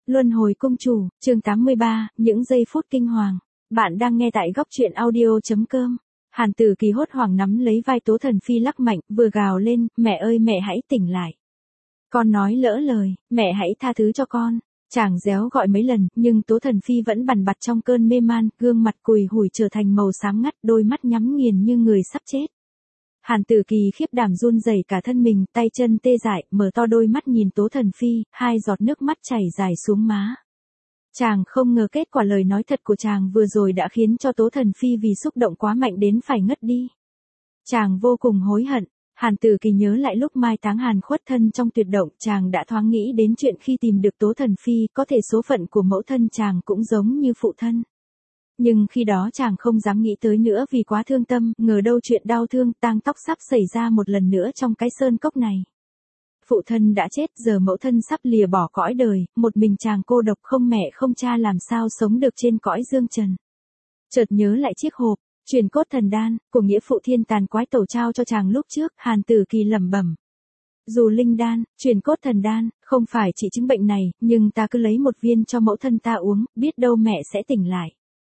Luân hồi cung chủ, chương 83, những giây phút kinh hoàng. Bạn đang nghe tại góc truyện audio.com. Hàn Tử Kỳ hốt hoảng nắm lấy vai Tố Thần Phi lắc mạnh, vừa gào lên, mẹ ơi mẹ hãy tỉnh lại. Con nói lỡ lời, mẹ hãy tha thứ cho con. Chàng réo gọi mấy lần, nhưng Tố Thần Phi vẫn bằn bặt trong cơn mê man, gương mặt cùi hủi trở thành màu xám ngắt, đôi mắt nhắm nghiền như người sắp chết. Hàn Tử Kỳ khiếp đảm run rẩy cả thân mình, tay chân tê dại, mở to đôi mắt nhìn Tố Thần Phi, hai giọt nước mắt chảy dài xuống má. Chàng không ngờ kết quả lời nói thật của chàng vừa rồi đã khiến cho Tố Thần Phi vì xúc động quá mạnh đến phải ngất đi. Chàng vô cùng hối hận. Hàn Tử Kỳ nhớ lại lúc mai táng Hàn khuất thân trong tuyệt động, chàng đã thoáng nghĩ đến chuyện khi tìm được Tố Thần Phi, có thể số phận của mẫu thân chàng cũng giống như phụ thân. Nhưng khi đó chàng không dám nghĩ tới nữa vì quá thương tâm, ngờ đâu chuyện đau thương, tang tóc sắp xảy ra một lần nữa trong cái sơn cốc này. Phụ thân đã chết, giờ mẫu thân sắp lìa bỏ cõi đời, một mình chàng cô độc không mẹ không cha làm sao sống được trên cõi dương trần. Chợt nhớ lại chiếc hộp, truyền cốt thần đan, của nghĩa phụ thiên tàn quái tổ trao cho chàng lúc trước, Hàn Tử Kỳ lẩm bẩm. Dù linh đan, truyền cốt thần đan, không phải trị chứng bệnh này, nhưng ta cứ lấy một viên cho mẫu thân ta uống, biết đâu mẹ sẽ tỉnh lại.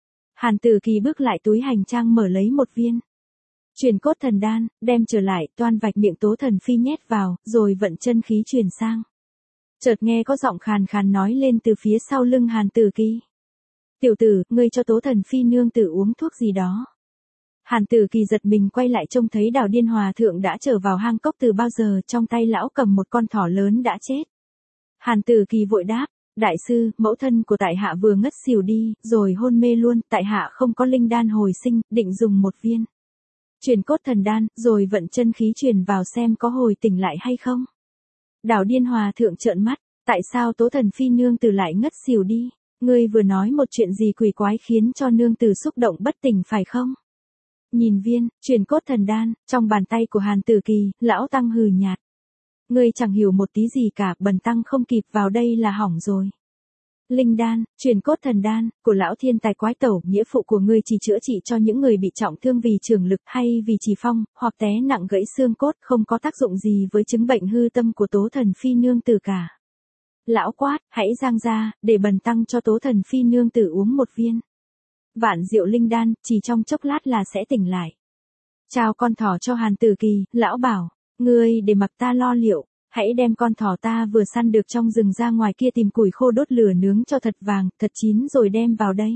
Hàn Tử Kỳ bước lại túi hành trang mở lấy một viên. Truyền cốt thần đan, đem trở lại, toan vạch miệng Tố Thần Phi nhét vào, rồi vận chân khí truyền sang. Chợt nghe có giọng khàn khàn nói lên từ phía sau lưng Hàn Tử Kỳ. Tiểu tử, ngươi cho Tố Thần Phi nương tử uống thuốc gì đó. Hàn Tử Kỳ giật mình quay lại trông thấy Đào Điên Hòa Thượng đã trở vào hang cốc từ bao giờ, trong tay lão cầm một con thỏ lớn đã chết. Hàn Tử Kỳ vội đáp. Đại sư, mẫu thân của tại hạ vừa ngất xỉu đi, rồi hôn mê luôn, tại hạ không có linh đan hồi sinh, định dùng một viên truyền cốt thần đan, rồi vận chân khí truyền vào xem có hồi tỉnh lại hay không. Đào Điên Hòa Thượng trợn mắt, tại sao Tố Thần Phi nương tử lại ngất xỉu đi? Ngươi vừa nói một chuyện gì quỷ quái khiến cho nương tử xúc động bất tỉnh phải không? Nhìn viên truyền cốt thần đan trong bàn tay của Hàn Tử Kỳ, lão tăng hừ nhạt. Ngươi chẳng hiểu một tí gì cả, bần tăng không kịp vào đây là hỏng rồi. Linh đan, truyền cốt thần đan, của lão thiên tài quái tẩu, nghĩa phụ của ngươi chỉ chữa trị cho những người bị trọng thương vì trường lực hay vì trì phong, hoặc té nặng gãy xương cốt, không có tác dụng gì với chứng bệnh hư tâm của Tố Thần Phi nương tử cả. Lão quát, hãy giang ra, để bần tăng cho Tố Thần Phi nương tử uống một viên Vạn Diệu linh đan, chỉ trong chốc lát là sẽ tỉnh lại. Trao con thỏ cho Hàn Tử Kỳ, lão bảo. Ngươi để mặc ta lo liệu, hãy đem con thỏ ta vừa săn được trong rừng ra ngoài kia tìm củi khô đốt lửa nướng cho thật vàng, thật chín rồi đem vào đây.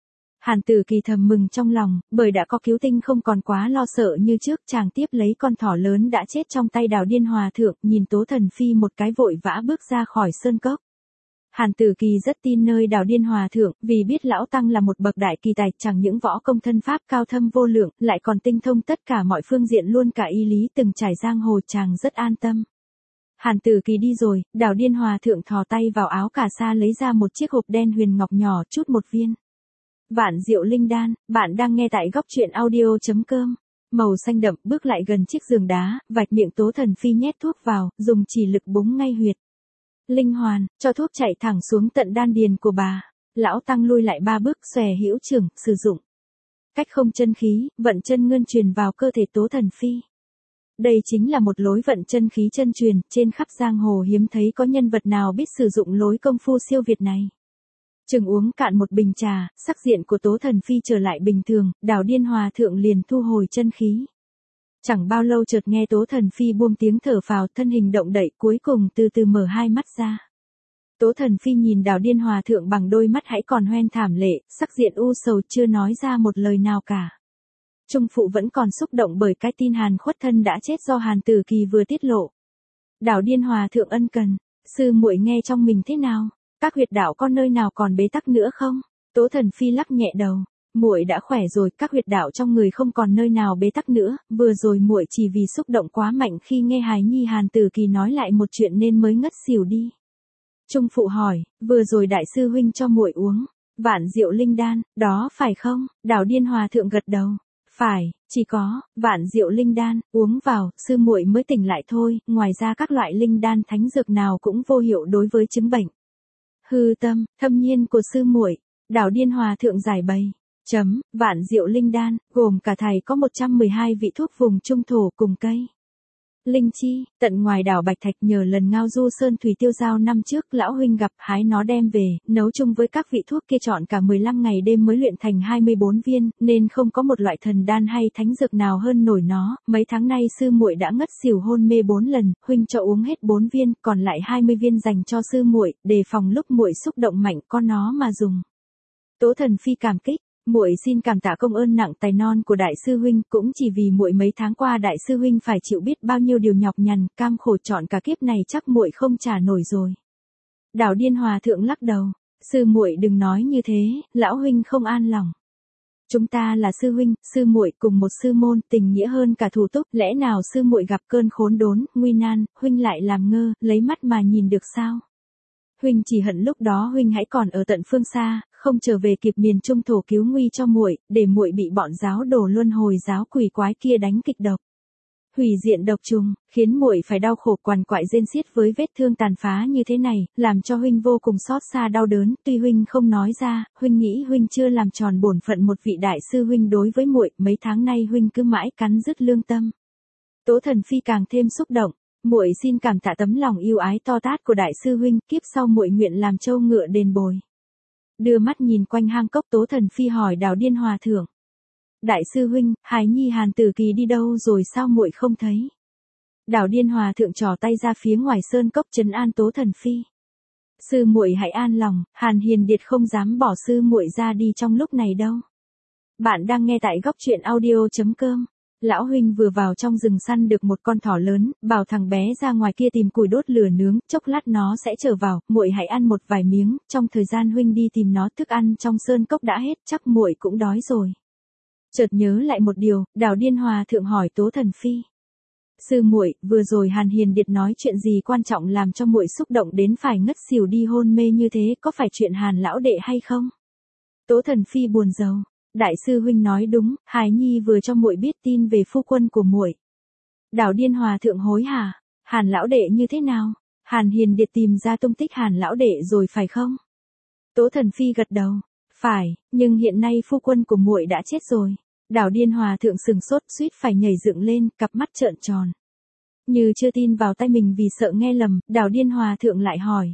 Hàn Tử Kỳ thầm mừng trong lòng, bởi đã có cứu tinh không còn quá lo sợ như trước, chàng tiếp lấy con thỏ lớn đã chết trong tay Đào Điên Hòa Thượng, nhìn Tố Thần Phi một cái vội vã bước ra khỏi sơn cốc. Hàn Tử Kỳ rất tin nơi Đào Điên Hòa Thượng, vì biết lão tăng là một bậc đại kỳ tài, chẳng những võ công thân pháp cao thâm vô lượng, lại còn tinh thông tất cả mọi phương diện luôn cả y lý từng trải giang hồ, chàng rất an tâm. Hàn Tử Kỳ đi rồi, Đào Điên Hòa Thượng thò tay vào áo cà sa lấy ra một chiếc hộp đen huyền ngọc nhỏ, chút một viên Vạn Diệu linh đan. Bạn đang nghe tại góc truyện audio.com. Màu xanh đậm, bước lại gần chiếc giường đá, vạch miệng Tố Thần Phi nhét thuốc vào, dùng chỉ lực búng ngay huyệt linh hoàn, cho thuốc chạy thẳng xuống tận đan điền của bà. Lão tăng lui lại 3 bước, xòe hữu trưởng, sử dụng cách không chân khí, vận chân ngân truyền vào cơ thể Tố Thần Phi. Đây chính là một lối vận chân khí chân truyền, trên khắp giang hồ hiếm thấy có nhân vật nào biết sử dụng lối công phu siêu việt này. Chừng uống cạn một bình trà, sắc diện của Tố Thần Phi trở lại bình thường, Đào Điên Hòa Thượng liền thu hồi chân khí. Chẳng bao lâu chợt nghe Tố Thần Phi buông tiếng thở phào, thân hình động đậy, cuối cùng từ từ mở hai mắt ra. Tố Thần Phi nhìn Đào Điên Hòa Thượng bằng đôi mắt hãy còn hoen thảm lệ, sắc diện u sầu, chưa nói ra một lời nào cả. Trung phụ vẫn còn xúc động bởi cái tin Hàn khuất thân đã chết do Hàn Tử Kỳ vừa tiết lộ. Đào Điên Hòa Thượng ân cần, sư muội nghe trong mình thế nào? Các huyệt đạo có nơi nào còn bế tắc nữa không? Tố Thần Phi lắc nhẹ đầu. Muội đã khỏe rồi, các huyệt đạo trong người không còn nơi nào bế tắc nữa, vừa rồi muội chỉ vì xúc động quá mạnh khi nghe hài nhi Hàn Tử Kỳ nói lại một chuyện nên mới ngất xỉu đi. Trung phụ hỏi, vừa rồi đại sư huynh cho muội uống Vạn Diệu linh đan, đó phải không? Đào Điên Hòa Thượng gật đầu. Phải, chỉ có Vạn Diệu linh đan, uống vào, sư muội mới tỉnh lại thôi, ngoài ra các loại linh đan thánh dược nào cũng vô hiệu đối với chứng bệnh hư tâm, thâm nhiên của sư muội. Đào Điên Hòa Thượng giải bày. Vạn Diệu linh đan, gồm cả thầy có 112 vị thuốc vùng trung thổ cùng cây Linh chi, tận ngoài đảo Bạch Thạch nhờ lần ngao du sơn thủy tiêu giao năm trước lão huynh gặp hái nó đem về, nấu chung với các vị thuốc kia chọn cả 15 ngày đêm mới luyện thành 24 viên, nên không có một loại thần đan hay thánh dược nào hơn nổi nó, mấy tháng nay sư muội đã ngất xỉu hôn mê 4 lần, huynh cho uống hết 4 viên, còn lại 20 viên dành cho sư muội, đề phòng lúc muội xúc động mạnh con nó mà dùng. Tố Thần Phi cảm kích. Muội xin cảm tạ công ơn nặng tài non của đại sư huynh, cũng chỉ vì muội mấy tháng qua đại sư huynh phải chịu biết bao nhiêu điều nhọc nhằn, cam khổ chọn cả kiếp này chắc muội không trả nổi rồi. Đào Điên Hòa thượng lắc đầu, sư muội đừng nói như thế, lão huynh không an lòng. Chúng ta là sư huynh, sư muội cùng một sư môn, tình nghĩa hơn cả thù túc, lẽ nào sư muội gặp cơn khốn đốn, nguy nan, huynh lại làm ngơ, lấy mắt mà nhìn được sao? Huynh chỉ hận lúc đó huynh hãy còn ở tận phương xa, không trở về kịp miền trung thổ cứu nguy cho muội, để muội bị bọn giáo đồ luân hồi giáo quỷ quái kia đánh kịch độc. Hủy diện độc trùng, khiến muội phải đau khổ quằn quại rên xiết với vết thương tàn phá như thế này, làm cho huynh vô cùng xót xa đau đớn, tuy huynh không nói ra, huynh nghĩ huynh chưa làm tròn bổn phận một vị đại sư huynh đối với muội, mấy tháng nay huynh cứ mãi cắn rứt lương tâm. Tố Thần Phi càng thêm xúc động. Muội xin cảm tạ tấm lòng yêu ái to tát của đại sư huynh, kiếp sau muội nguyện làm trâu ngựa đền bồi. Đưa mắt nhìn quanh hang cốc, Tố Thần Phi hỏi Đào Điên Hòa thượng. Đại sư huynh, hài nhi Hàn Tử Kỳ đi đâu rồi sao muội không thấy? Đào Điên Hòa thượng trỏ tay ra phía ngoài sơn cốc trấn an Tố Thần Phi. Sư muội hãy an lòng, Hàn Hiền Điệt không dám bỏ sư muội ra đi trong lúc này đâu. Bạn đang nghe tại góc truyện audio.com. Lão huynh vừa vào trong rừng săn được một con thỏ lớn, bảo thằng bé ra ngoài kia tìm củi đốt lửa nướng, chốc lát nó sẽ trở vào, muội hãy ăn một vài miếng, trong thời gian huynh đi tìm nó thức ăn trong sơn cốc đã hết, chắc muội cũng đói rồi. Chợt nhớ lại một điều, Đào Điên Hòa thượng hỏi Tố Thần Phi. Sư muội, vừa rồi Hàn Hiền Điệt nói chuyện gì quan trọng làm cho muội xúc động đến phải ngất xỉu đi hôn mê như thế, có phải chuyện Hàn lão đệ hay không? Tố Thần Phi buồn rầu. Đại sư huynh nói đúng, hài nhi vừa cho muội biết tin về phu quân của muội. Đào Điên Hòa thượng hối hả? Hàn lão đệ như thế nào? Hàn Hiền Điệt tìm ra tung tích Hàn lão đệ rồi phải không? Tố Thần Phi gật đầu. Phải, nhưng hiện nay phu quân của muội đã chết rồi. Đào Điên Hòa thượng sừng sốt, suýt phải nhảy dựng lên, cặp mắt trợn tròn. Như chưa tin vào tai mình vì sợ nghe lầm, Đào Điên Hòa thượng lại hỏi.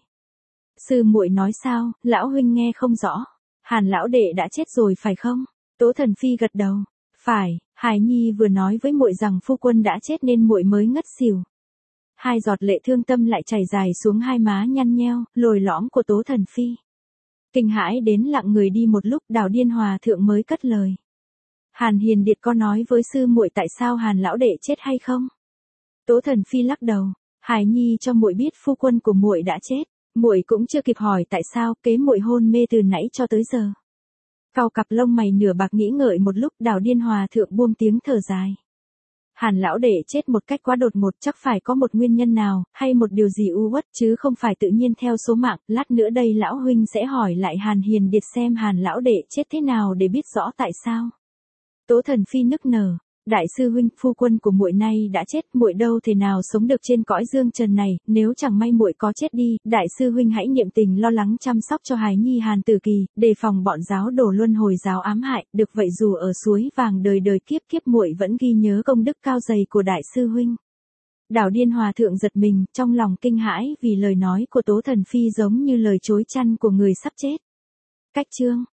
Sư muội nói sao, lão huynh nghe không rõ. Hàn lão đệ đã chết rồi phải không? Tố Thần Phi gật đầu. Phải, hài nhi vừa nói với muội rằng phu quân đã chết nên muội mới ngất xỉu. Hai giọt lệ thương tâm lại chảy dài xuống hai má nhăn nheo, lồi lõm của Tố Thần Phi. Kinh hãi đến lặng người đi một lúc, Đào Điên Hòa thượng mới cất lời. Hàn Hiền Điệt có nói với sư muội tại sao Hàn lão đệ chết hay không? Tố Thần Phi lắc đầu. Hài nhi cho muội biết phu quân của muội đã chết. Muội cũng chưa kịp hỏi tại sao, kế muội hôn mê từ nãy cho tới giờ. Cau cặp lông mày nửa bạc nghĩ ngợi một lúc, Đào Điên Hòa thượng buông tiếng thở dài. Hàn lão đệ chết một cách quá đột ngột, chắc phải có một nguyên nhân nào, hay một điều gì u uất chứ không phải tự nhiên theo số mạng. Lát nữa đây lão huynh sẽ hỏi lại Hàn Hiền Điệt xem Hàn lão đệ chết thế nào để biết rõ tại sao. Tố Thần Phi nức nở. Đại sư huynh, phu quân của muội nay đã chết, muội đâu thể nào sống được trên cõi dương trần này, nếu chẳng may muội có chết đi, đại sư huynh hãy niệm tình lo lắng chăm sóc cho hài nhi Hàn Tử Kỳ, đề phòng bọn giáo đổ luân hồi giáo ám hại, được vậy dù ở suối vàng đời đời kiếp kiếp muội vẫn ghi nhớ công đức cao dày của đại sư huynh. Đào Điên Hòa thượng giật mình, trong lòng kinh hãi vì lời nói của Tố Thần Phi giống như lời chối chăn của người sắp chết. Cách chương